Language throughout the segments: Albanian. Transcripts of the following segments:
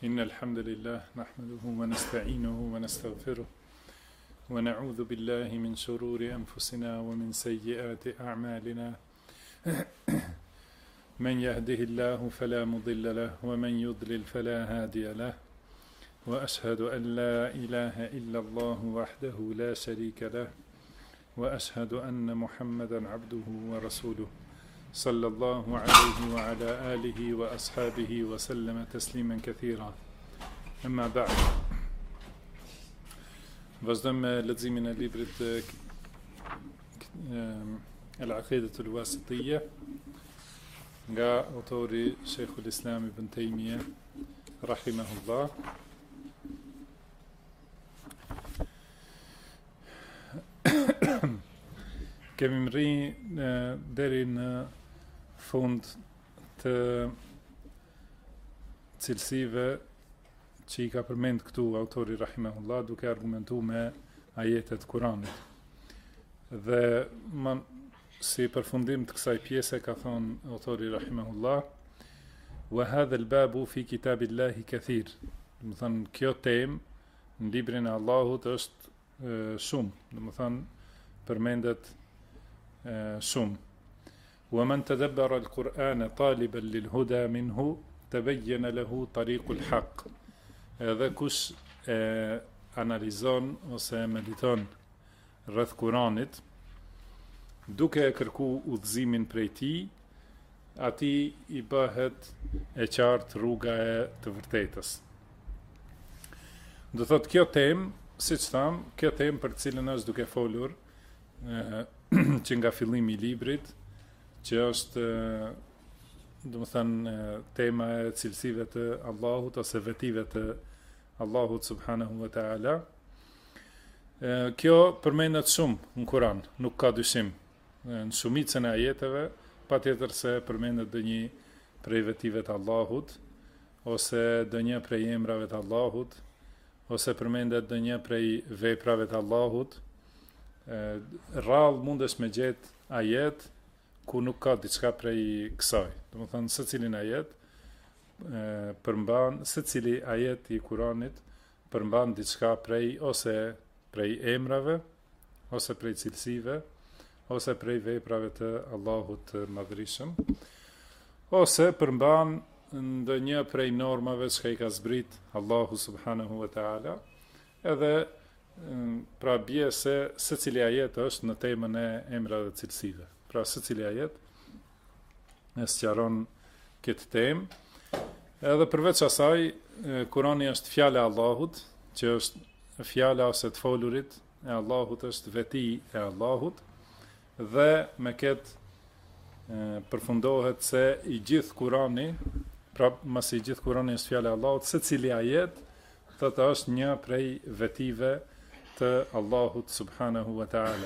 إن الحمد لله نحمده ونستعينه ونستغفره ونعوذ بالله من شرور أنفسنا ومن سيئات أعمالنا من يهده الله فلا مضل له ومن يضلل فلا هادي له وأشهد أن لا إله إلا الله وحده لا شريك له وأشهد أن محمدا عبده ورسوله صلى الله عليه وعلى آله وأصحابه وسلم تسليما كثيرا أما بعد vazhdojmë me leximin e librit Al-Aqidatul Wasitiyya nga autori Sheikhul Islam Ibn Taymiyah rahimahullah. Kemi mri deri në fund të cilësive që i ka përmend këtu autori rahimahullah duke argumentu me ajetet Kuranit. Dhe si përfundim të kësaj pjese ka thonë autori rahimahullah: "Wa hadha al-babu fi kitabillahi kathir." Do të thonë kjo temë në librin e Allahut është shumë, do të thonë përmendet shumë. "Wa man tadabbara al-Qur'ana taliban lil-huda minhu tabayyana lahu tariqul haqq." Edhe kush analizon ose mediton rreth Kuranit duke e kërku udhëzimin prej tij, atij i bëhet e qartë rruga e të vërtetës. Do thotë kjo temë, siç tham, kjo temë për cilën është duke folur që nga fillimi i librit, që është domethënë tema e cilësive të Allahut ose vetive të Allahut subhanahu wa taala. Kjo përmendet shumë në Kur'an, nuk ka dyshim. Në shumicën e ajeteve patjetër se përmendet ndonjë prej vetive të Allahut, ose ndonjë prej emrave të Allahut, ose përmendet ndonjë prej veprave të Allahut. Rrallë mundesh me gjetë ajet ku nuk ka diçka prej kësaj. Domethënë secilin ajet përmban, secili ajet i Kuranit përmban diçka prej ose prej emrave, ose prej cilësive, ose prej veprave të Allahut të Madhërisëm, ose përmban ndonjë prej normave që i ka zbrit Allahu subhanahu wa taala. Edhe pra bie se secili ajet është në temën e emrave dhe cilësive. Pra secili ajet e sqaron këtë temë. Edhe përveç asaj, Kurani është fjala e Allahut, që është fjala ose të folurit e Allahut, është veti e Allahut, dhe me këtë përfundohet se i gjithë Kurani, pra masi i gjithë Kurani është fjala e Allahut, secili ajet thotë është një prej vetive të Allahut subhanahu wa taala.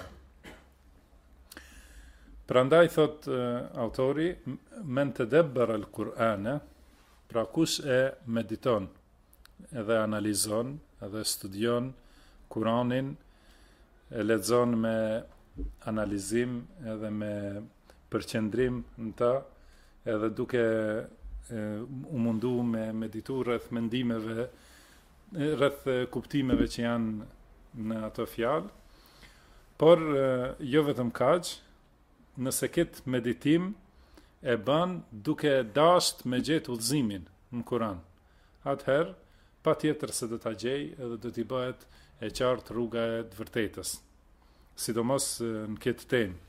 Prandaj thot autori, men tadabbara al-Qur'ana, pra kush e mediton, edhe analizon, edhe studion Kur'anin, e lexon me analizim edhe me përqendrim në ta, edhe duke u mundu me meditu rreth mendimeve, rreth kuptimeve që janë në ato fjalë, por jo vetëm kaq, nëse këtë meditim e bën duke dasht me gjetë udhëzimin në Kur'an, atëherë patjetër se do ta gjej edhe do t'i bëhet e qartë rruga e të vërtetës, sidomos në këtë temë.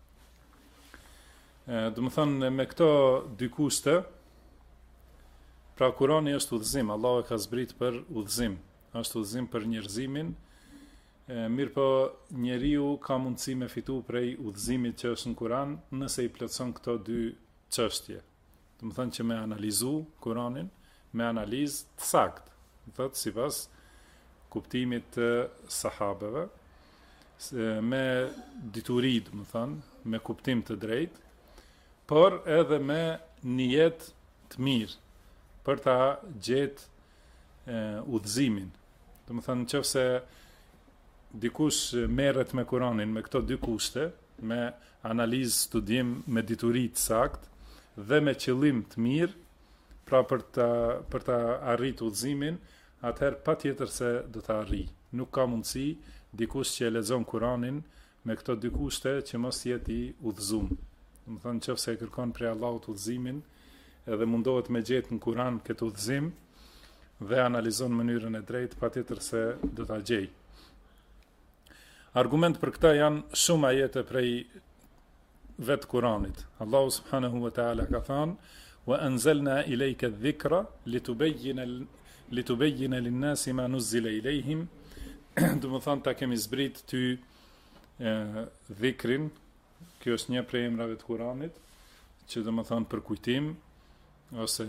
Do të thonë me këto dy kushte, pra Kurani është udhëzim, Allahu e ka zbrit për udhëzim, është udhëzim për njerëzimin. Mirë po njeriu ka mundësi me fitu prej udhëzimit që është në Kur'an nëse i plotson këto dy çështje. Do të thonë që me analizu Kur'anin, me analizë të saktë, do të thotë sipas kuptimit të sahabeve, me dituri, do të thonë, me kuptim të drejtë, por edhe me nijet të mirë për ta gjetë udhëzimin. Do të thonë nëse dikush merret me Kur'anin me këto dy kushte, me analizë, studim, me dituri të saktë dhe me qëllim të mirë, pra për ta arritur udhëzimin, atëherë patjetër se do ta arrijë. Nuk ka mundësi dikush që e lexon Kur'anin me këto dy kushte që mos jetë i udhëzuar. Do të thonë nëse e kërkon prej Allahut udhëzimin, edhe mundohet me gjetë në Kur'an këtë udhëzim dhe analizon mënyrën e drejtë, patjetër se do ta gjej. Argument për këta janë shumë ajete prej vetë Kur'anit. Allahu subhanahu wa ta'ala ka thënë: "Wa anzalna ilayka adh-dhikra litubayyina lin-nasi ma nuzila ilayhim." Do të thonë ta kemi zbrit ty dhikrin. Kjo është një prej emrave të Kur'anit, që do të thonë për kujtim ose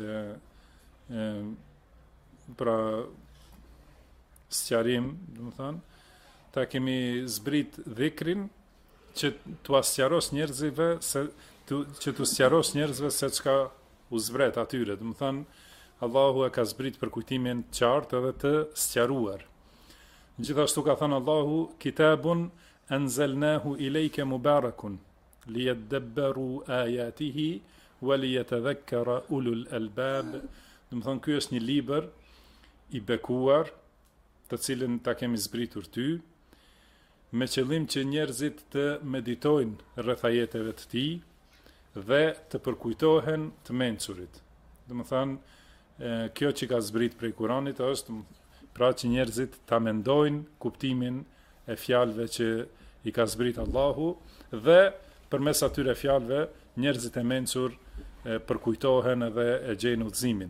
pra sqarim, do të thonë ta kemi zbrit dhikrin që t'u sqarosh njerëzve që t'u sqarosh njerëzve se çka u zbret atyre. Do të thonë Allahu e ka zbrit për kujtimin të qartë edhe të sqaruar. Gjithashtu ka thënë Allahu: "Kitabun anzalnahu ilayka mubarakun liyadabbaru ayatihi wa liyatadhakkara ulul albab." Do të thonë ky është një libër i bekuar, të cilin ta kemi zbritur ty, me qëllim që njerëzit të meditojnë rreth ajeteve të tij dhe të përkujtohen të mençurit. Do të thonë kjo që ka zbrit prej Kuranit është pra që njerëzit ta mendojnë kuptimin e fjalëve që i ka zbrit Allahu dhe përmes atyre fjalëve njerëzit e mençur përkujtohen edhe e gjejnë udhëzimin.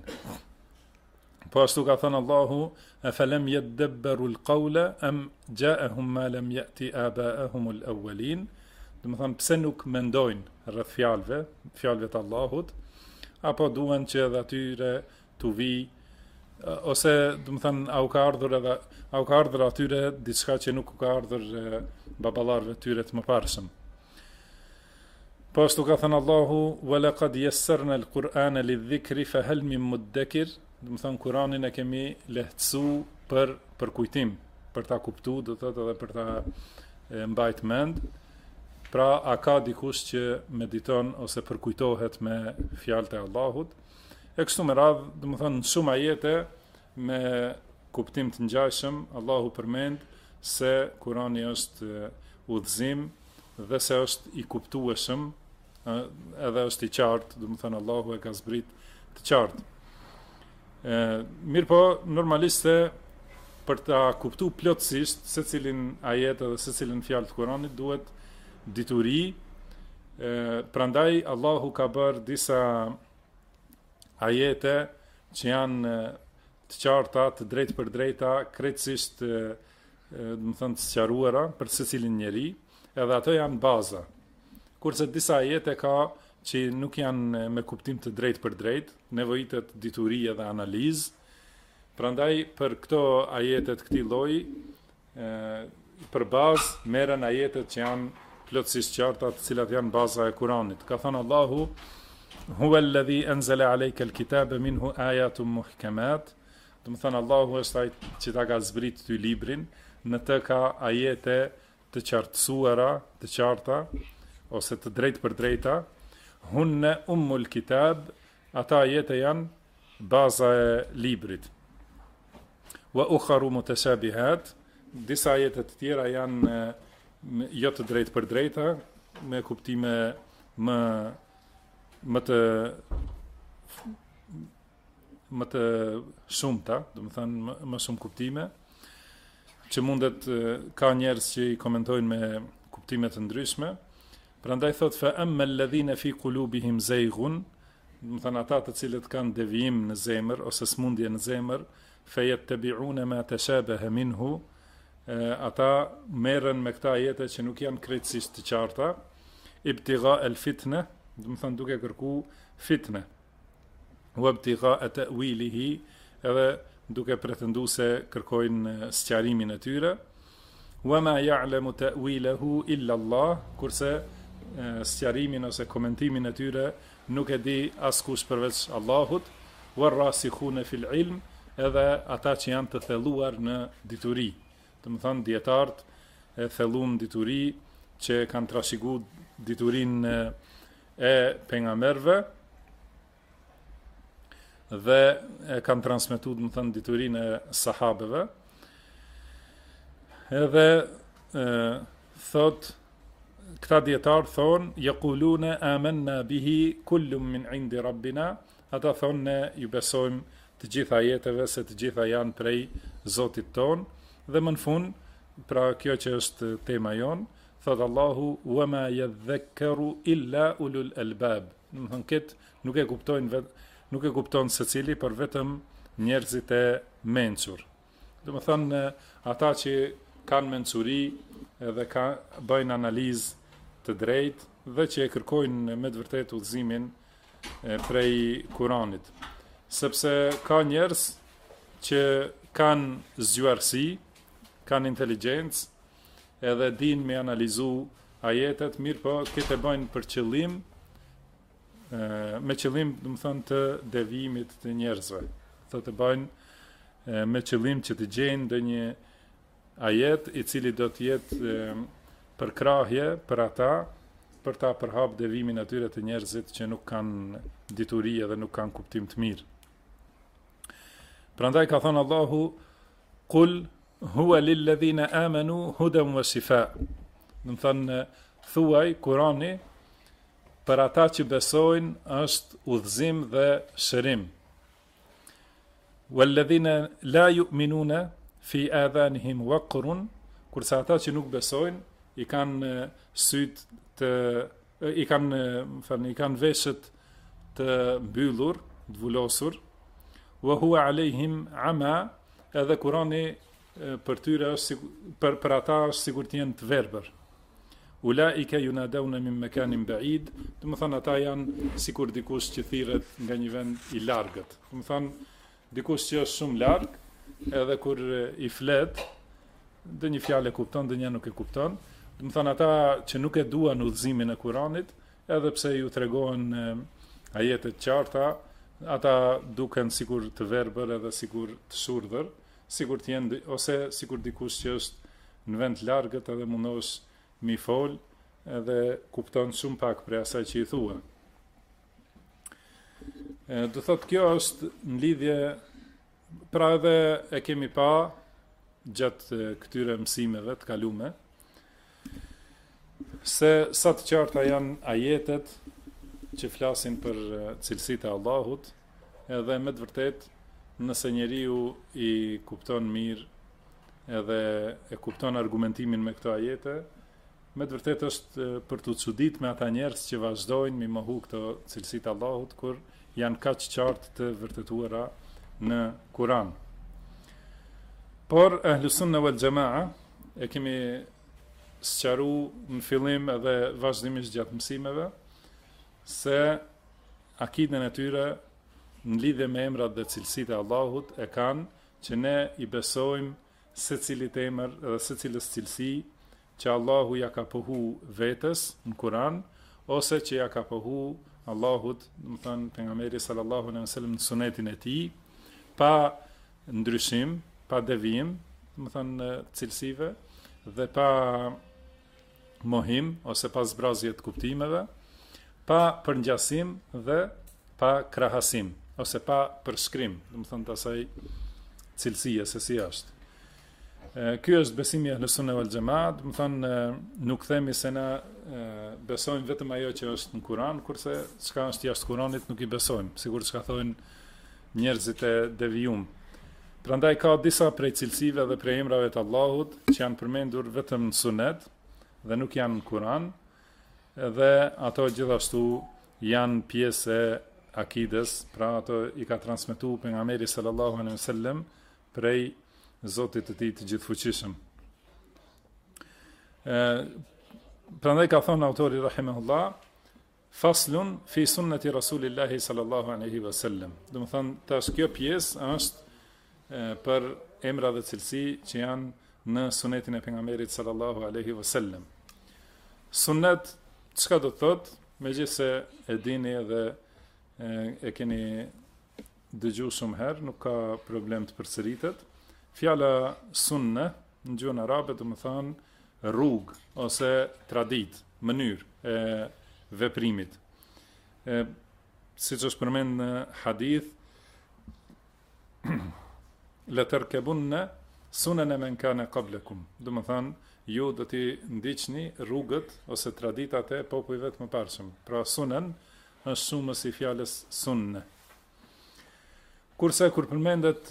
Po ashtu ka thënë Allahu: "Afalam yadabbaru al-qawla am ja'ahum ma lam ya'ti aba'ahum al-awwalin." Do të thonë pse nuk mendojnë rreth fjalëve të Allahut, apo duan që edhe atyre t'u vi, ose do të thonë au ka ardhur atyre diçka që nuk ka ardhur baballarëve tyre të mëparshëm. Po ashtu ka thënë Allahu: "Wa laqad yassarna al-Qur'ana lidh-dhikri fa hal min muddakir." Do të thonë Kur'anin e kemi lehtësu për kujtim, për ta kuptuar, do të thotë edhe për ta mbajt mend. Pra a ka dikush që mediton ose përkujtohet me fjalët e Allahut? E kështu me radhë, do të thonë shumë ajete me kuptim të ngjashëm, Allahu përmend se Kurani është udhëzim dhe se është i kuptueshëm, edhe është i qartë, do të thonë Allahu e ka zbrit të qartë. Mirë po, normalisht për ta kuptu plotësisht se cilin ajet dhe se cilin fjalë të Kuranit duhet dituri, prandaj Allahu ka bërë disa ajete që janë të qarta, të drejtë për drejta, krejtësisht do të thënë të sqaruara për secilin njeri, edhe ato janë baza. Kurse disa ajete ka që nuk janë me kuptim të drejtë për drejtë, nevojitet dituri dhe analizë. Prandaj për këto ajetet këtij lloji, për bazë merren ajetet që janë plotësisht qarta, të cilat janë baza e Kuranit. Ka thënë Allahu: "Huwa alladhi anzala alayka al-kitaba minhu ayatun muhkamat." Do të thënë Allahu është ai që ta ka zbrit ty librin, në të ka ajete të qartësuara, të qarta ose të drejtë për drejta. Hunne ummul kitab, ata ajete janë baza e librit. Wa ukharu mutashabihat, disa ajete të tjera janë jo të drejtë për drejta, me kuptime më të shumta, do të thënë më shumë kuptime, që mundet ka njerëz që i komentojnë me kuptime të ndryshme. Prandaj thot fa amma alladhina fi qulubihim zayghun, do të thënë ata të cilët kanë devijim në zemër ose smundje në zemër, fa yattabi'una ma tashabaha minhu, ata merren me këta ajete që nuk janë krejtësisht të qarta, ibtigha al-fitna, do të thënë duke kërku fitne, wa ibtigha ta'wilihi, edhe duke pretenduar se kërkojnë sqarimin e tyre, wa ma ya'lamu ta'wilahu illa Allah, kurse sqarimin ose komentimin e tyre nuk e di askush përveç Allahut, warrasikhuna fil ilm, edhe ata që janë të thelluar në dituri. Do të thonë dietarët e thellum dituri që kanë trashëguar diturinë e pejgamberëve, dhe e kanë transmetuar, do të thënë, diturinë e sahabeve. Edhe thot këta dietar thon yaquluna amanna bihi kullun min indi rabbina, ata thonë ne ju besojmë të gjitha jetëve se të gjitha janë prej Zotit ton, dhe më në fund, pra kjo që është tema jon, thot Allahu wama yadhakkaru illa ulul albab. Do të thonë këtë nuk e kuptojnë secili, por vetëm njerëzit e mençur. Do të thonë ata që kanë mencuri edhe bëjnë analizë të drejtë dhe që e kërkojnë me të vërtetë udhëzimin prej Kuranit. Sepse ka njerëz që kanë zgjuarsi, kanë inteligjencë, edhe din me analizu ajetet, mirë po këtë e bëjnë për qëllim, me qëllim, do të thonë, të devijimit të njerëzve. Thotë e bëjnë me qëllim që të gjejnë ndonjë ajet i cili do të jetë përkrahje për ata, për ta përhap devimin atyre të njerëzit që nuk kanë dituri dhe nuk kanë kuptim të mirë. Prandaj ka thënë Allahu, Qul huwa lilladhina amanu hudan wa shifa. Do të thënë, thuaj Kurani për ata që besojnë është udhëzim dhe shërim. Walladhina la yu'minuna fi adhanihim waqrun, kurse ata që nuk besojnë i kanë syt të i kanë veshët të mbyllur, të vulosur, wa huwa alehim ama, edhe Kurani për tyre është për ata është sikur të jenë të verbër. Ulaika yunadawna min makanin ba'id, do të thonë ata janë sikur dikush që thirret nga një vend i largët. Do të thonë dikush që është shumë larg, edhe kur i flet, dhe një fjalë e kupton, dhe një nuk e kupton. Do të thonë ata që nuk e duan udhëzimin e Kuranit, edhe pse ju tregohen ajetet qarta, ata duken sikur të verbër edhe sikur të shurdhër, sikur të jenë ose sikur dikush që është në vend të largët edhe mundosh mi fol edhe kupton shumë pak për asaj që i thua. Do thotë kjo është në lidhje, pra edhe e kemi pa gjatë këtyre mësimeve të kalume, se sa të qarta janë ajetet që flasin për cilësitë e Allahut, edhe me të vërtet, nëse njeriu i kupton mirë edhe e kupton argumentimin me këto ajete, me të vërtet është për të çudit me ata njerëz që vazhdojnë mi mohu këto cilësitë e Allahut kur janë kaq qartë të vërtetuara në Kur'an. Por Ahlus Sunna wal Jamaa e kemi sqaru në fillim edhe vazhdimisht gjatë mësimeve se akiden e tyre në lidhje me emrat dhe cilësitë e Allahut e kanë që ne i besojmë secilit emër dhe secilës cilësi që Allahu ja ka pohu vetes në Kur'an ose që ja ka pohu Allahut, do të thënë pejgamberi sallallahu alaihi wasallam në sunetin e tij, pa ndryshim, pa devijim, do të thënë cilësive dhe pa mohim ose pa zbrazje të kuptimeve, pa përngjasim dhe pa krahasim ose pa përshkrim, do të thënë të asaj cilësie se si është. Ky është besimi i Ahlus Sunna wal Jamaa, do të thënë nuk themi se na besojmë vetëm ajo që është në Kur'an, kurse çka është jashtë Kur'anit nuk i besojmë, sigur çka thonë njerëzit e devijum. Prandaj ka disa prej cilësive dhe prej emrave të Allahut që janë përmendur vetëm në Sunet dhe nuk janë në Kur'an, dhe ato gjithashtu janë pjesë e akides, pra ato i ka transmetuar pejgamberi sallallahu alaihi wasallam prej Zotit të tij të gjithfuqishëm. Prandaj ka thënë autori rahimahullah, faslun fi sunnati rasulillahi sallallahu alaihi wasallam. Do të thonë tash kjo pjesë është për emra dhe cilësi që janë në sunetin e pejgamberit sallallahu alaihi wasallam. Sunnet çka do të thotë? Megjithse e dini edhe e keni dëgjuar shumë herë, nuk ka problem të përsëritet. Fjala sunne në gjuhën arabe do të thonë rrugë ose tradit, mënyrë e veprimit. Siç është përmend në hadith, letërkebunne sunen e men kane qablekum. Do më thënë, ju do t'i ndiqni rrugët ose traditat e popujve të mëparshëm. Pra sunen është shumës i fjalës sunne. Kurse kur përmendet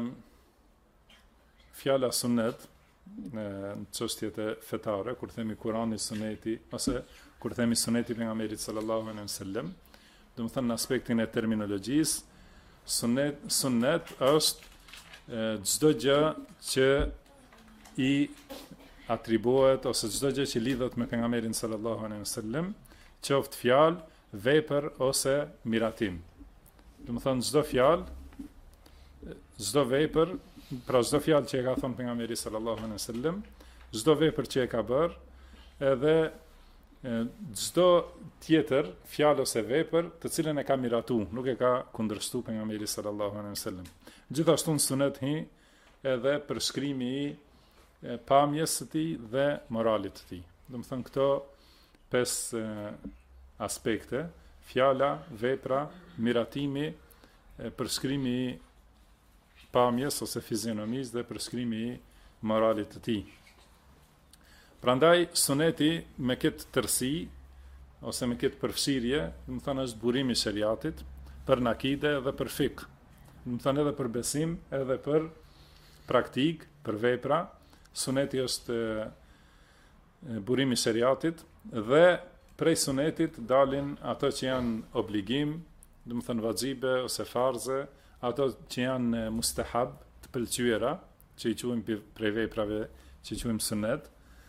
fjala sunnet në çështjet e fetare, kur themi Kurani, Suneti, ose kur themi Suneti pejgamberit sallallahu alaihi wasallam, do të thënë në aspektin e terminologjisë, sunnet është çdo gjë që i atribuohet ose çdo gjë që lidhet me pejgamberin sallallahu alaihi wasallam, qoftë fjalë, vepër ose miratim. Do të thënë çdo fjalë, çdo vepër, pra çdo fjalë që e ka thënë pejgamberi sallallahu alaihi wasallam, çdo vepër që e ka bërë, edhe çdo tjetër fjalë ose vepër të cilën e ka miratu, nuk e ka kundërshtuar pejgamberi sallallahu alaihi wasallam. Gjithashtu në sunet hi edhe përshkrimi i pamjes së tij dhe moralit të tij. Do të thënë këto 5 aspekte: fjala, vepra, miratimi, përshkrimi i pamjes ose fizionomisë dhe përshkrimi i moralit të tij. Prandaj suneti me këtë tërësi ose me këtë përfshirje, do të thënë është burimi i shariatit për akide dhe për fik. Do të thënë edhe për besim, edhe për praktik, për vepra. Suneti është burimi i shariatit dhe prej sunetit dalin ato që janë obligim, do të thënë vaxhibe ose farze, ato që janë mustahab, të pëlqyera, që i quajmë prej veprave që i quajmë sunet.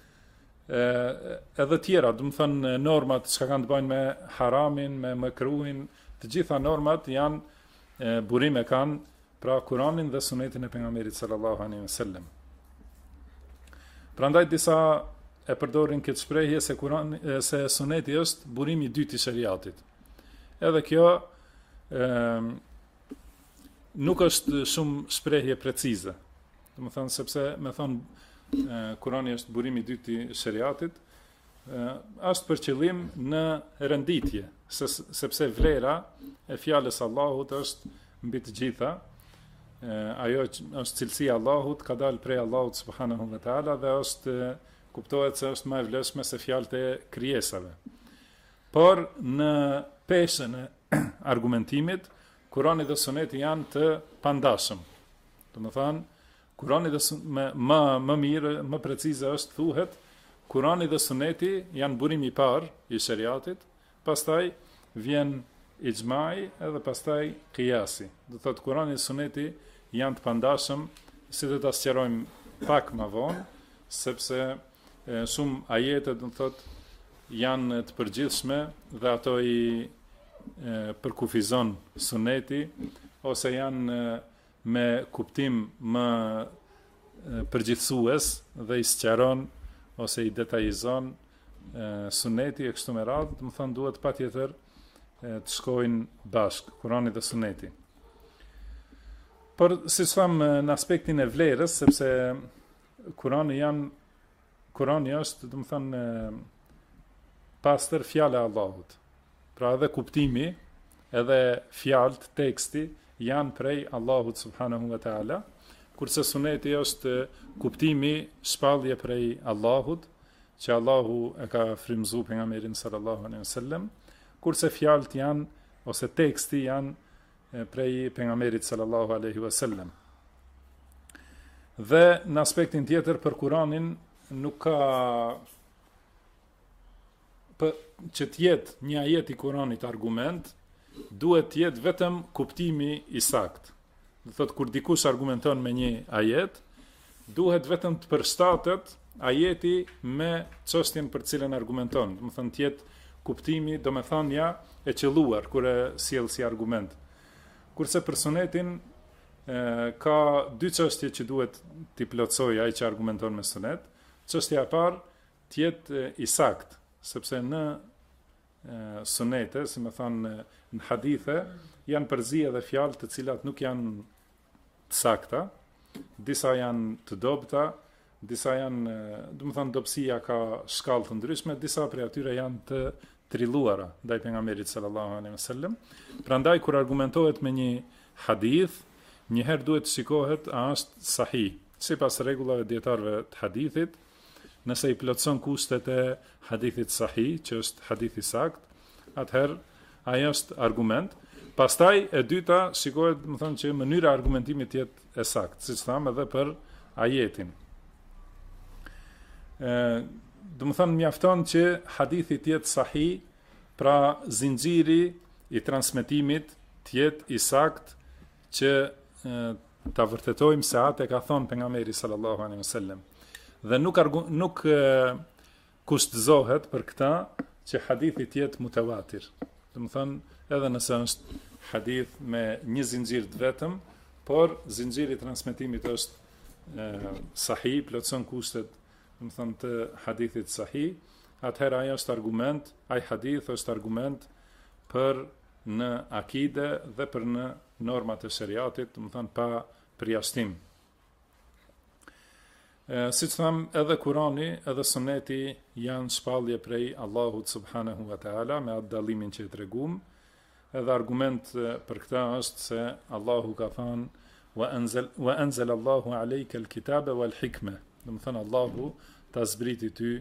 Edhe tjera, do të thënë normat që kanë të bëjnë me haramin, me makruhin, të gjitha normat janë burime kanë pra Kur'anin dhe sunetin e pejgamberit sallallahu alaihi wasallam. Prandaj disa e përdorin këtë shprehje se suneti është burimi i dytë i shariatit. Edhe kjo nuk është shumë shprehje precize. Do të thënë sepse me thonë Kurani është burimi i dytë i shariatit, është për qëllim në renditje, sepse vlera e fjalës Allahut është mbi të gjitha. Ajo është cilësia Allahut, ka dalë prej Allahut subhanahu wa taala dhe është kuptohet se është më e vlefshme se fjalët e krijesave. Por në peshën e argumentimit, Kurani dhe Suneti janë të pandashëm. Do të thënë Kurani dhe më mirë, më precize është thuhet, Kurani dhe Suneti janë burimi i parë i shariatit, pastaj vjen ixhmai edhe pastaj qiyasi. Do thotë Kurani dhe Suneti janë të pandashëm, si do ta sqarojmë pak më vonë, sepse shumë ajete do thotë janë të përgjithshme dhe ato i përkufizon Suneti ose janë me kuptim më përgjithësues dhe i sqaron ose i detajizon Suneti e kështu me radhë, do të thonë duhet patjetër të shkojnë bashkë Kurani dhe Suneti. Por si thamë në aspektin e vlerës, sepse Kurani është, do të thonë, pastër fjala e Allahut. Pra edhe kuptimi, edhe fjalët, teksti janë prej Allahut subhanahu wa taala, kurse Suneti është kuptimi, shpallje prej Allahut, që Allahu e ka frymëzuar pejgamberin sallallahu alaihi wasallam, kurse fjalët janë ose teksti janë prej pejgamberit sallallahu alaihi wasallam. Dhe në aspektin tjetër për Kuranin nuk ka që të jetë një ajet i Kuranit argument, duhet të jetë vetëm kuptimi i saktë. Do thotë kur dikush argumenton me një ajet, duhet vetëm të përshtatet ajeti me çështjen për cilën argumenton. Do të thonë të jetë kuptimi, domethënia e qelluar kur e sjell si argument. Kurse për Sunetin ka 2 çështje që duhet t'i plotësojë ai që argumenton me Sunet. Çështja e parë të jetë i saktë, sepse në sunete, si më thonë në hadithe, janë përzi edhe fjalë të cilat nuk janë të sakta, disa janë të dobta, disa janë, do të thonë dobësia ka shkallë të ndryshme, disa prej atyre janë të trilluara ndaj pejgamberit sallallahu alaihi wasallam. Prandaj kur argumentohet me një hadith, njëherë duhet të shikohet a është sahih, sipas rregullave dietarëve të hadithit. Nëse i plotson kushtet e hadithit sahih, që është hadith i sakt, atëherë ai është argument. Pastaj e dyta shikohet, do të thonë që mënyra e argumentimit të jetë e saktë, siç thamë edhe për ajetin. Do të thonë mjafton që hadithi të jetë sahih, pra zinxhiri i transmetimit të jetë i saktë, që ta vërtetojmë se atë e ka thënë pejgamberi sallallahu alaihi wasallam. Dhe nuk kushtëzohet për këtë që hadithi të jetë mutawatir. Do të thonë edhe nëse është hadith me një zinxhir të vetëm, por zinxhiri i transmetimit është sahih, plotson kushtet, do të thonë të hadithit sahih, atëherë ai është argument, ai hadith është argument për në akide dhe për në normat e shariatit, do të thonë pa përjashtim. Si që thamë, edhe Kurani, edhe Suneti janë shpallje prej Allahut subhanahu wa ta'ala, me atë dallimin që e tregum, edhe argument për këta është se Allahu ka thënë, wa anzal Allahu alejke l-kitabe wal hikme, dhe më thënë Allahu ta zbriti ty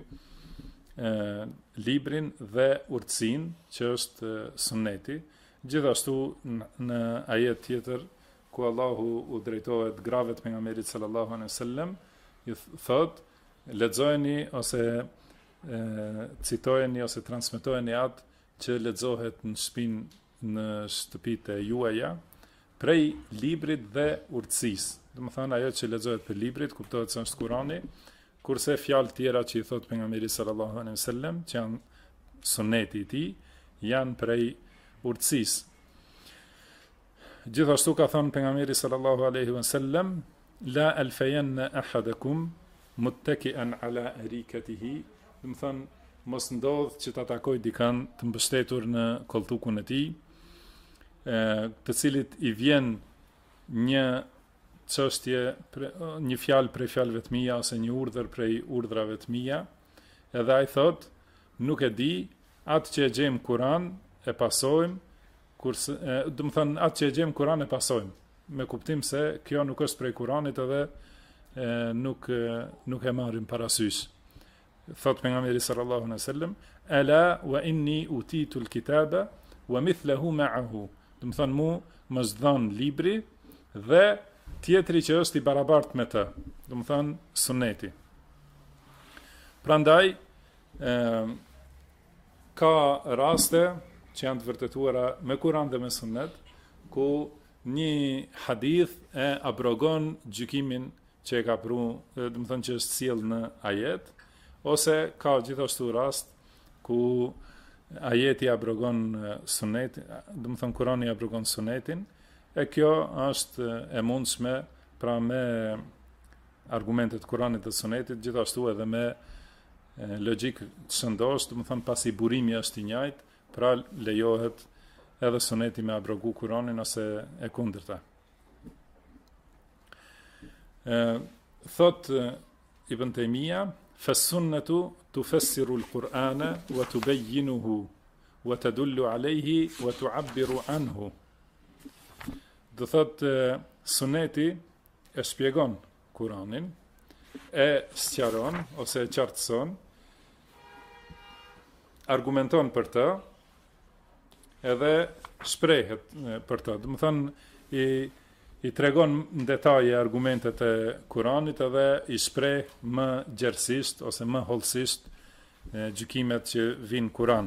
librin dhe urtësin, që është Sunneti. Gjithashtu në ajet tjetër, ku Allahu u drejtohet grave të pejgamberit sallallahu alaihi wasallam, i thot, lexojeni ose citojeni ose transmetojeni atë që lexohet në shtëpitë juaja prej librit dhe urtësisë. Do të thonë ajo që lexohet për librit kuptohet se është Kurani, kurse fjalë tjera që i thot pejgamberi sallallahu alaihi wasallam, që janë suneti i tij, janë prej urtësisë. Gjithashtu ka thënë pejgamberi sallallahu alaihi wasallam, la alfayanna ahadakum muttaki'an ala arikatihi, do të thonë mos ndodh që ta takoj dikan të mbështetur në koltukun e tij, të cilit i vjen një çështje, një fjalë prej fjalëve të mia ose një urdhër prej urdhrave të mia, edhe ai thot, nuk e di, atë që e gjejmë Kur'an e pasojmë, kurse do të thonë atë që e gjejmë Kur'an e pasojmë, me kuptim se kjo nuk është prej Kuranit edhe nuk e marrim parasysh. Thot pejgamberi sallallahu alaihi wasallam, ala wa inni utitu al-kitaba wa mithluhu ma'ahu. Do të thonë mu më zdhan libri dhe tjetri që është i barabartë me të. Do të thonë Sunneti. Prandaj ka raste që janë të vërtetuara me Kur'an dhe me Sunnet, ku një hadith e abrogon gjykimin që e ka pru, do të thonë që është sjell në ajet, ose ka gjithashtu rast ku ajeti abrogon Sunnetin, do të thonë Kurani abrogon Sunnetin, e kjo është e mundshme pra me argumentet Kuranit dhe Sunnetit, gjithashtu edhe me logjik të shëndosh, do të thonë pasi burimi është i njëjtë, pra lejohet edhe Sunneti me abrogu Kuranin ose e kundërta. Thot Ibn Taymija, fas-sunnetu tufassiru al-Qur'ana wa tubayyinuhu wa tadullu alayhi wa tu'abbiru anhu. Do thot Sunneti e shpjegon Kuranin, e sqaron ose e qartëson, argumenton për të, edhe shprehet për të. Do të thonë i tregon në detaje argumentet e Kuranit edhe i shpreh më gjerësisht ose më hollësisht gjykimet që vinë Kuran.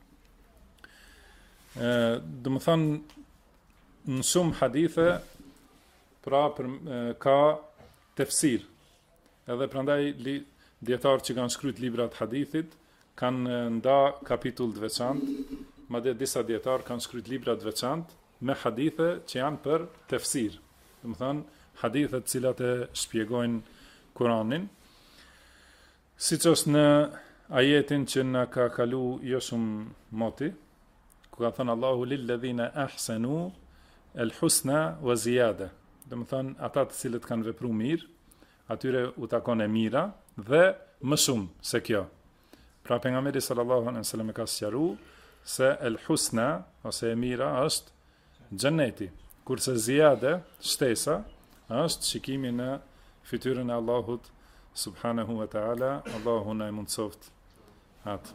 Do të thonë në shumë hadithe pra ka tefsir. Edhe prandaj dietarë që kanë shkruajtur libra të hadithit kanë nda kapitull të veçantë. Madje disa dietar kanë shkruajtur libra të veçantë me hadithe që janë për tefsir. Do të thonë hadithe të cilat e shpjegojnë Kuranin. Siç është në ajetin që na ka kalu jo shumë moti, ku ka thënë Allahu lil ladhina ahsanu al husna wa ziyada. Do të thonë ata të cilët kanë vepruar mirë, atyre u takon e mira dhe më shumë se kjo. Pra pejgamberi sallallahu alaihi wasallam ka sqaruar se el husna ose e mira është xheneti, Kurse zjade, shtesa, është shikimi në fytyrën e Allahut subhanahu wa ta'ala. Allahu na mundsoft atë.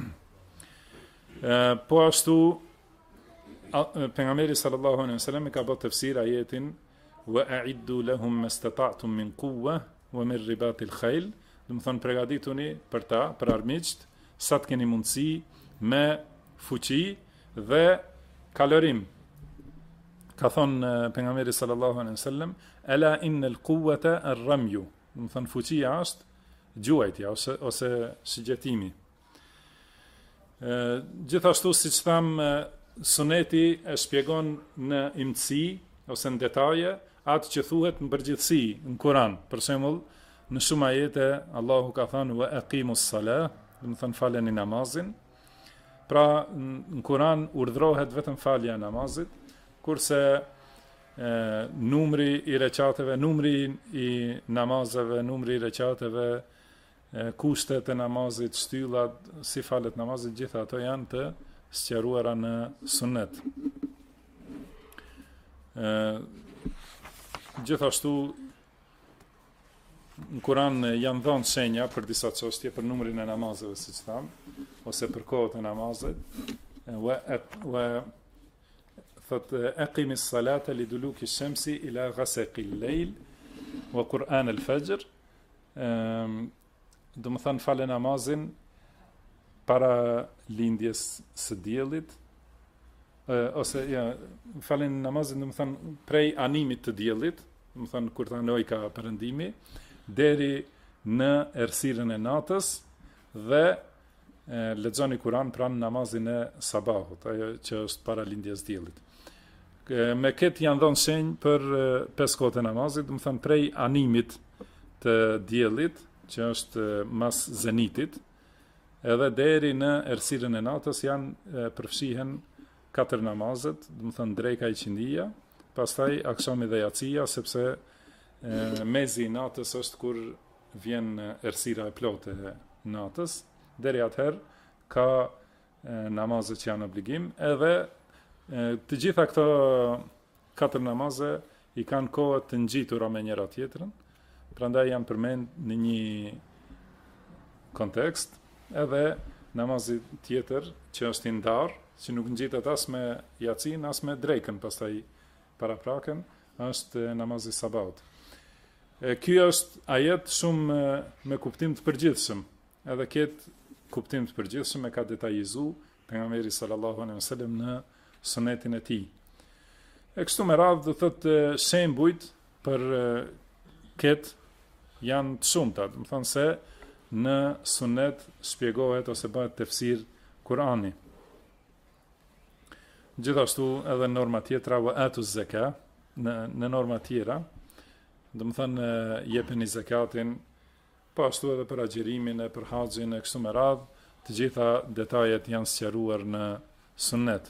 Po ashtu pejgamberi sallallahu alaihi wasallam ka bërë tafsir ajetin wa a'iddu lahum mastata'tum min quwwa wa min ribatil khayl, do të thonë përgatituni për ta, për armiqt, sa të keni mundësi me fuqi dhe kalorim. Ka thonë pejgamberi sallallahu alaihi wasallam, ala innal quwwata ar-ramyu, do të thonë fuqia është gjuajtja ose shigjetimi. Gjithashtu, siç tham, suneti e shpjegon në imtësi ose në detaje atë që thuhet në përgjithësi në Kur'an. Për shembull, në shumë ajete Allahu ka thënë wa aqimus salah, do të thonë faleni namazin. Pra në Kur'an urdhrohet vetëm falja e namazit, kurse numri i recateve, numri i namazeve, numri i recateve, kushtet e namazit, shtyllat, si falet namazit, gjitha ato janë të sqaruara në sunet. Gjithashtu në Kur'an janë dhënë shenja për disa çështje, për numrin e namazeve, siç tham, ose për kohët e namazit. Wa thot aqimis salata liduluki shamsi ila ghasaqil layl wa Qur'an al-fajr. Do më thënë fale namazin para lindjes së diellit, ose fale namazin, do më thënë prej animit të diellit, do më thënë kur të anoj ka perëndimi, deri në errësirën e natës, dhe lexoni Kur'an pranë namazin e sabahut, ajo që është para lindjes diellit. Me këtë janë dhënë shenjë për 5 kohët e namazit, do më thënë prej animit të diellit, që është mas zenitit, edhe deri në errësirën e natës janë përfshihen 4 namazet, do të thënë dreka i qindija, pastaj akşami dhe jacia, sepse mezi i natës është kur vjen errësira e plotë e natës. Deri atëherë ka namazet që janë obligim, edhe të gjitha këto 4 namaze i kanë kohë të ngjitura me njëra tjetrën. Prandaj janë përmend në një kontekst, edhe namazi tjetër që është i ndarë, që nuk ngjitet as me jacin, as me drekën, pastaj parapraken, është namazi sabahut. Ky është ajet shumë me kuptim të përgjithshëm, edhe këtë kuptim të përgjithshëm e ka detajizu pejgamberi sallallahu alaihi wasallam në sunetin e tij. E kështu me radhë do thotë shembujt për këtë janë të shumta, do të thonë se në sunet shpjegohet ose bëhet tefsir Kur'ani. Gjithashtu edhe norma tjetra wa atuz zaka, në norma tjera, do të thonë jepeni zakatin, po ashtu edhe për agjerimin e për haxhin e kështu me radhë, të gjitha detajet janë sqaruar në sunet.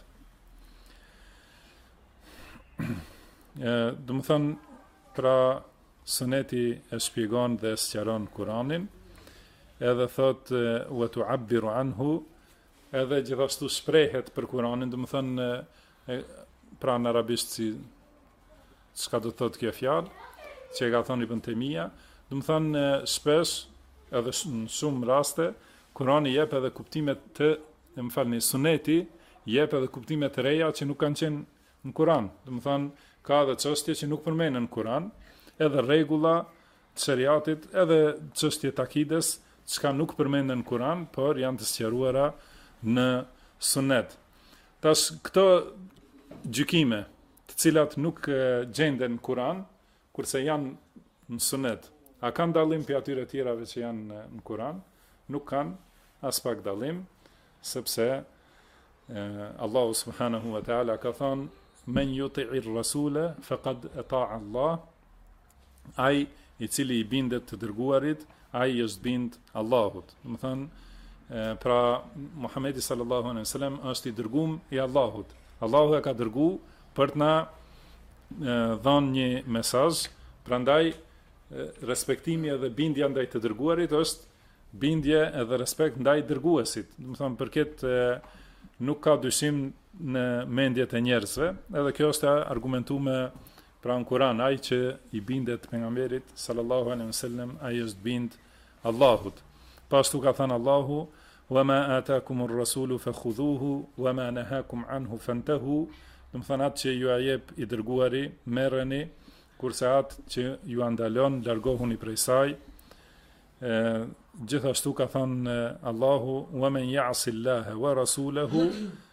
Do të thonë pra suneti e shpjegon dhe sqaron Kur'anin, edhe thot wa tu'abbiru anhu, edhe gjithashtu shprehet për Kur'anin, do të thonë pra në arabisht si çka do të thotë kjo fjalë, që e ka thonë Ibn Taymija, do të thonë shpesh edhe në shumë raste Kur'ani jep edhe kuptime të, suneti jep edhe kuptime të reja që nuk kanë qenë në Kur'an. Do të thonë ka edhe çështje që nuk përmenden në Kur'an, edhe rregulla të shariatit, edhe çështje të akides, çka nuk përmenden në Kur'an, por janë të sqaruara në sunet. Tash këto gjykime, të cilat nuk gjenden në Kur'an, kurse janë në sunet, a kanë dallim për atyre tjerave që janë në Kur'an? Nuk kanë as pak dallim, sepse Allahu subhanahu wa ta'ala ka thonë men yuti'ir rasula faqad ata'a Allah, ai i cili i bindet të dërguarit, ai është bind Allahut. Do të thonë pra Muhamedi sallallahu alaihi wasallam është i dërguar i Allahut. Allahu e ka dërguar për të na dhënë një mesazh, prandaj respektimi edhe bindja ndaj të dërguarit është bindje edhe respekt ndaj dërguesit. Do të thonë për këtë nuk ka dyshim në mendjet e njerëzve, edhe kjo është argumentuar pra në Kur'an, ai që i bindet pejgamberit sallallahu alaihi wasallam, ai është bind Allahut. Pashtu ka thënë Allahu: "Wa ma ataakumur rasulu fakhudhuhu wa ma nahakum anhu fantahu." Do të thonë atë që ju jep i dërguari, merreni, kurse atë që ju ndalon, largohuni prej saj. Gjithashtu ka thënë Allahu: "Wa man ya'si Allaha wa rasulahu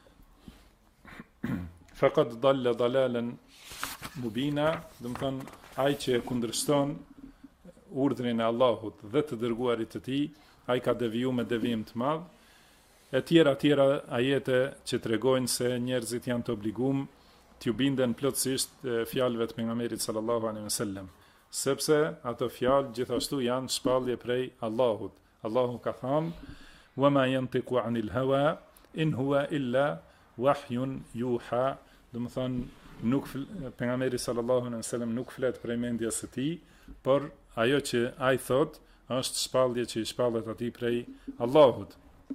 faqad dalla dalalan mubina." Do të thonë ai që kundërshton urdhrin e Allahut dhe të dërguarit të tij, ai ka devijuar me devijim të madh. E tjera ajete që tregojnë se njerëzit janë të obliguar t'ju binden plotësisht fjalëve të pejgamberit sallallahu alaihi wasallam, sepse ato fjalë gjithashtu janë shpallje prej Allahut. Allahu ka thënë: "Wa ma yantiqu 'anil hawa in huwa illa wahyun yuha." Do të thonë pejgamberi sallallahu alaihi wasallam nuk flet prej mendjes së tij, por ajo që ai thot është shpallje që i shpallet atij prej Allahut.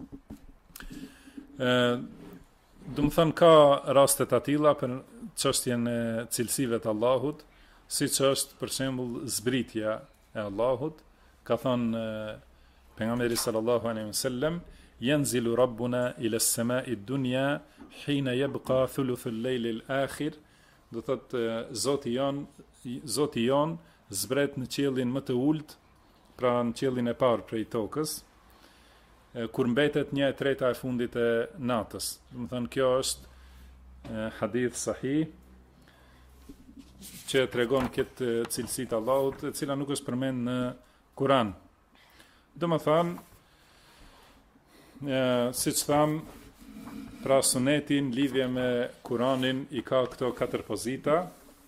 Do të thonë ka raste të tilla për çështjen e cilësive të Allahut, siç është për shembull zbritja e Allahut. Ka thënë pejgamberi sallallahu alaihi wasallam: "Yanzilu rabbuna ila as-sama'i ad-dunya hina yabqa thuluth al-layl al-akhir." Do thotë Zoti jon zbret në qiellin më të ulët, pra në qiellin e parë prej tokës, kur mbetet 1/3 e fundit e natës. Do të thonë kjo është hadith sahih që tregon këtë cilësi të Allahut, e cila nuk është përmend në Kur'an. Do të thonë, siç tham, pra suneti në lidhje me Kur'anin i ka këto 4 pozita,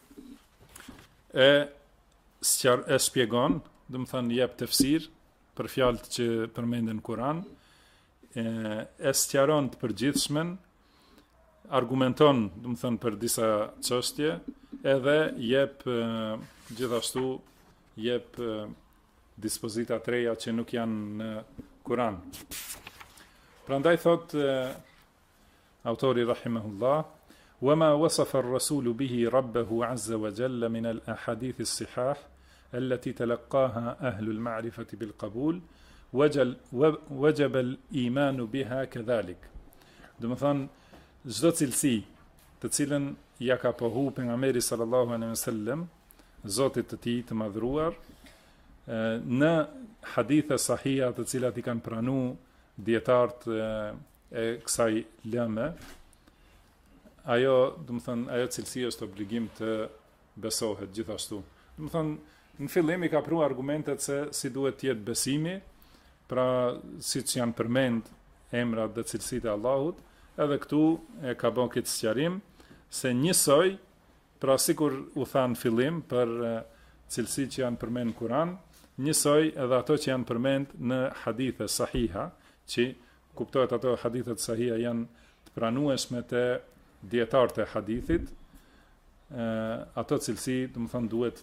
e shpjegon, do të thonë jep tefsir për fjalët që përmenden në Kur'an, e sqaron të përgjithshmen, argumenton, do të thonë për disa çështje, edhe gjithashtu jep dispozita të reja që nuk janë në Kur'an. Prandaj thot autori rahimahullah: "Wa ma wasafa ar-rasulu bihi rabbahu azza wa jalla min al-ahadith as-sihah allati talaqaha ahlu al-ma'rifati bil-qabul wajaba al-iman biha kadhalik." Do të thonë çdo cilësi të cilën ja ka pohu pejgamberi sallallahu alaihi wasallam Zotit të tij të madhruar në hadithe sahiha të cilat i kanë pranuar dietarët e kësaj lëme, ajo, do të thonë, ajo cilësi është obligim të besohet gjithashtu. Do të thonë, në fillim i ka pru argumentet se si duhet të jetë besimi, pra siç janë përmend emrat dhe cilësitë e Allahut, edhe këtu e ka bën këtë sqarim se njësoj, pra sikur u thanë fillim për cilësitë që janë përmend në Kur'an, njësoj edhe ato që janë përmend në hadithe sahiha, që kuptohet ato hadithet sahiha janë të pranueshme të dietarët e hadithit, ato cilësi, do të thonë, duhet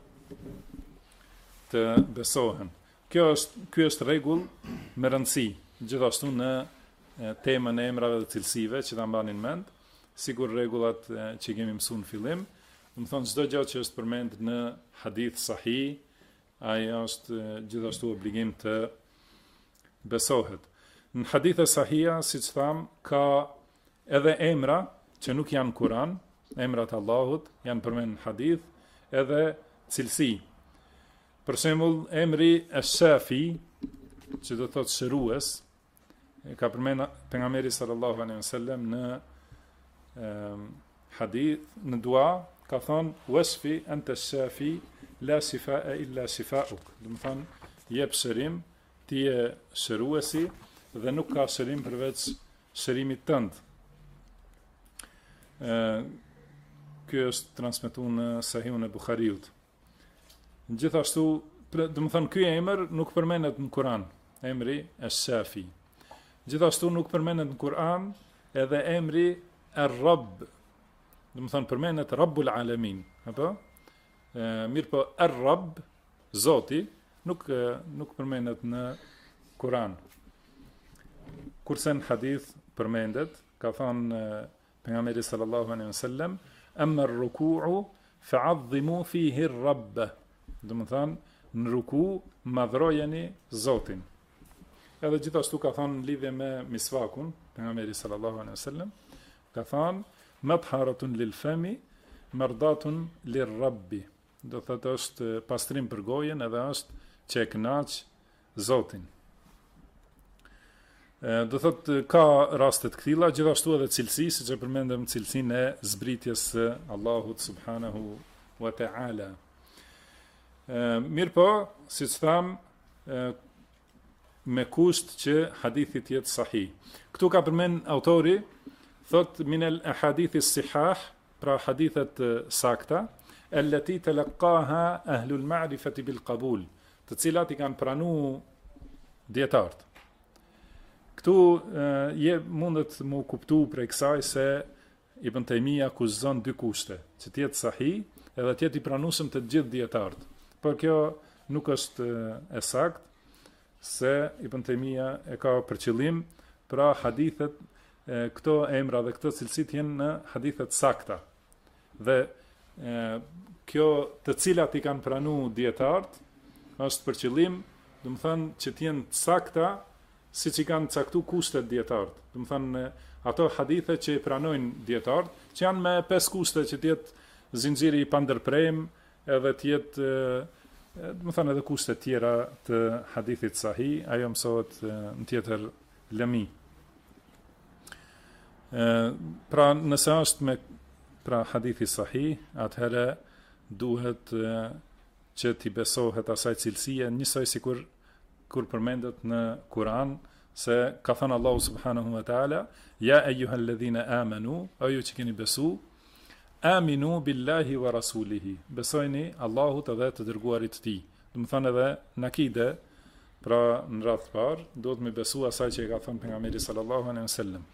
të besohen. Ky është rregull me rëndësi, gjithashtu në temën e emrave dhe cilësive që ta mbanin mend, sigur rregullat që kemi mësuar në fillim, do të thonë çdo gjë që është përmend në hadith sahih, ai është gjithashtu obligim të besohet. Në hadithe sahiha, siç tham, ka edhe emra që nuk janë Kur'an, emrat Allahut janë përmend në hadith, edhe cilësi. Për shembull, emri Ash-Shafi, që do të thotë shërues, ka përmend pejgamberi sallallahu alaihi wasallam në hadith, në dua, ka thonë: "Wasfi anta ash-shafi la shifaa illa shifauk." Do të thonë, jep shërim, ti je shëruesi dhe nuk ka shërim përveç shërimit tënd. Ky është transmetuar në Sahihun e Buhariut. Gjithashtu, do të thonë, ky emër nuk përmendet në Kur'an, emri Ash-Shafi. Gjithashtu nuk përmendet në Kur'an edhe emri Ar-Rabb. Do të thonë përmendet Rabbul Alamin, apo? Mirë po Ar-Rabb, Zoti, nuk përmendet në Kur'an. Kurse në hadith përmendet ka thënë pejgamberi sallallahu alaihi wasallam, amma ar-ruku'u fa'azzimu fihi ar-rabb. Do të thënë në ruku madhrojeni Zotin. Edhe gjithashtu ka thënë në lidhje me misvakun, pejgamberi sallallahu alaihi wasallam ka thënë madharatun lil fami mardatun lir rabbi. Do thotë është pastrim për gojen edhe është që e kënaq Zotin. Do thotë ka raste të këtilla, gjithashtu edhe cilësi, siç e përmendëm cilësinë e zbritjes së Allahut subhanahu wa ta'ala. Mirë po, siç tham, me kusht që hadithi të jetë sahih. Këtu ka përmend autori, thot min al ahadithi sihah, pra hadithet sakta, allati talaqaha ahlul ma'rifati bil qabul, të cilat i kanë pranuar dietarët. Këtu mundet mu kuptu prej kësaj se Ibn Taymija akuzon dy kushte, që të jetë sahih edhe të jetë i pranueshëm të gjithë dietarët. Por kjo nuk është e saktë, se Ibn Taymija e ka për qëllim pra hadithet, këto emra dhe këto cilësit jenë në hadithet sakta. Dhe kjo të cilat i kanë pranuar dietarët është për qëllim, do të thënë që të jenë sakta siç i kanë caktuar kushtet dietarët. Do të thënë ato hadithe që i pranojnë dietarët, që janë me 5 kushte, që të jetë zinxhiri i pandërprerëm, edhe të jetë do të thënë edhe kushte tjera të hadithit sahih, ajo mësohet në tjetër lëmi. Pra nëse është me pra hadithi sahih, atëherë duhet që t'i besohet asaj cilësie, njësoj sikur kur përmendet në Kur'an, se ka thënë Allahu subhanahu wa ta'ala, ja eyyuhalladhina amanu, o ju që keni besu, aminu billahi wa rasulihi, besojni Allahut edhe të dërguarit të tij. Do të thonë edhe në akide, pra në radhë të parë, duhet me besu asaj që i ka thënë pejgamberi sallallahu alaihi wasallam.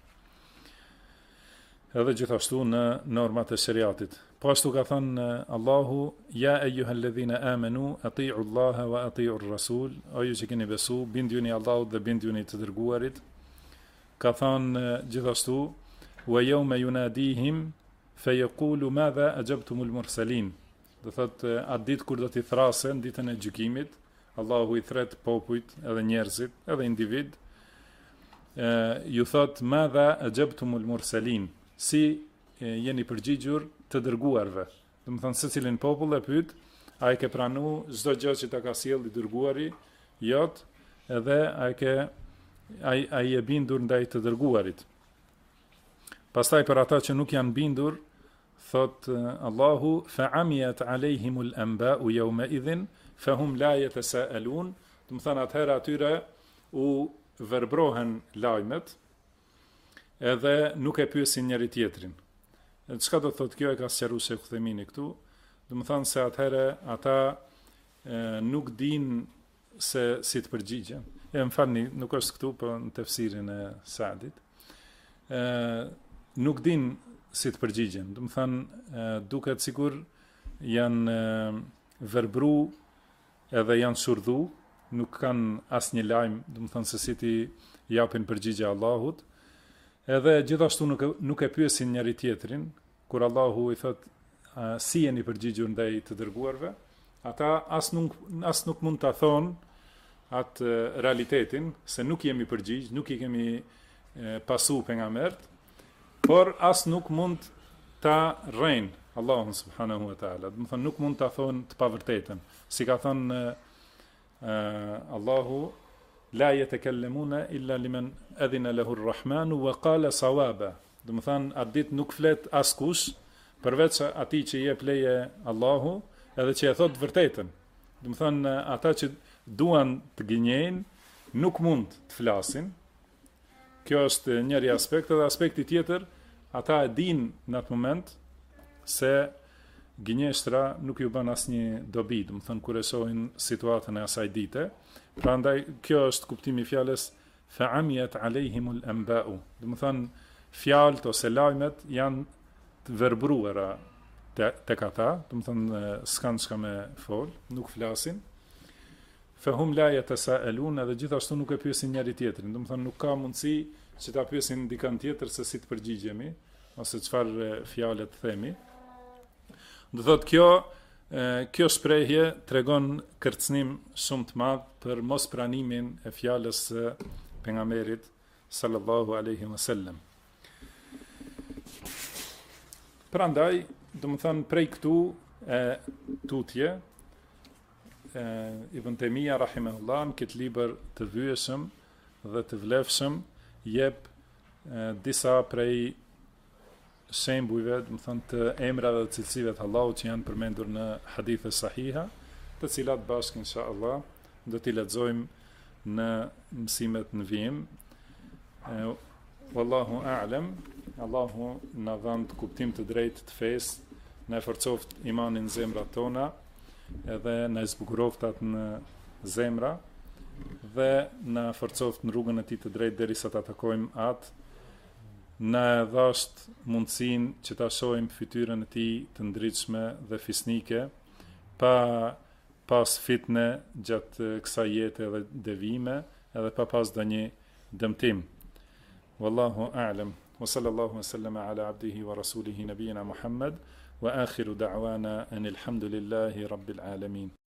Edhe gjithashtu në normat e shariatit. Po ashtu ka thënë Allahu, ja eyyuhalladhina amanu, ati'u Allaha wa ati'u ar-rasul, o ju që keni besu, bindjuni Allahut dhe bindjuni të dërguarit. Ka thënë gjithashtu, wa yawma yunadihim fejekulu madha ajabtumul mursalin. Do thotë atë ditë kur do t'i thrasen, ditën e gjykimit, Allahu i thret popujt, edhe njerëzit, edhe individ, ju thot madha ajabtumul mursalin, si jeni përgjigjur të dërguarve. Do të thonë secilin popull e pyet, a e ke pranu çdo gjë që ta ka sjell i dërguari? Jot, edhe ai e bindur ndaj të dërguarit. Pastaj për ata që nuk janë bindur, thot Allahu, fa'amiyat alejhimul anba'u yawma idhin fahum la yatasaalun. Do të thonë atëherë atyre u verbrohen lajmet, edhe nuk e pyesin njëri tjetrin. Çka do thotë kjo, e ka sqaruar Sheikh Uthemini këtu? Do të thonë se atëherë ata nuk dinë se si të përgjigjen. Më falni, nuk është këtu, po në tefsirin e Saadit. Nuk din si të përgjigjen. Do të thënë duket sikur janë verbru edhe janë shurdhu, nuk kanë asnjë lajm, do të thënë se si ti japin përgjigje Allahut. Edhe gjithashtu nuk e pyesin njëri tjetrin, kur Allahu i thot si jeni përgjigjur ndaj të dërguarve, ata as nuk mund ta thonë atë realitetin, se nuk jemi përgjigj, nuk i kemi pasu pejgambert, por as nuk mund ta rrejnë Allahun subhanahu wa ta'ala. Do të thonë nuk mund ta thonë të pavërtetën. Si ka thonë Allahu, la yatakallamuna illa liman adhina lahu ar-rahmanu wa qala sawaba. Do të thonë atë ditë nuk flet askush përveç atij që i jep leje Allahu, edhe që e thot vërtetën. Do të thonë ata që duan të gënjejnë nuk mund të flasin. Kjo është njëri aspekt, edhe aspekti tjetër, ata e din në atë moment se gënjeshtra nuk ju bën asnjë dobi, do të thonë kur e shohin situatën e asaj dite. Prandaj kjo është kuptimi i fjalës fa'amiyat alejhimul anba'u. Do të thonë fjalët ose lajmet janë të verbruara tek ata, do të thonë s'kan çka me fol, nuk flasin. Fahum la yatasaalun, edhe gjithashtu nuk e pyesin njëri tjetrin. Do të thonë nuk ka mundësi që ta pyesin dikën tjetër se si të përgjigjemi ose çfarë fjalë të themi. Do thotë kjo shprehje tregon kërcënim shumë të madh për mos pranimin e fjalës së pejgamberit sallallahu alaihi wasallam. Prandaj, do të thënë prej këtu tutje Ibn Taymija rahimahullah në këtë libër të vyeshëm dhe të vlefshëm jep disa prej shembujve, do të thënë të emrave dhe cilësive të Allahut që janë përmendur në hadithe sahiha, të cilat bashkë inshallah do t'i lexojmë në mësimet në vijim. Wallahu a'lam. Allahu na dhënë kuptim të drejtë të fesë, na forcoft imanin në zemrat tona, edhe na zbukuroft atë në zemra dhe na forcoft në rrugën e tij të drejtë derisa ta takojmë atë. Na dhasht mundësinë që ta shohim fytyrën e tij të ndritshme dhe fisnike, pas fitne gjatë kësaj jete dhe devime, edhe pa pas ndonjë dëmtim. Wallahu a'lam. Wa sallallahu wa sallama ala abdihi wa rasulihi nabiyina Muhammad wa akhiru da'wana anil hamdulillahi rabbil alamin.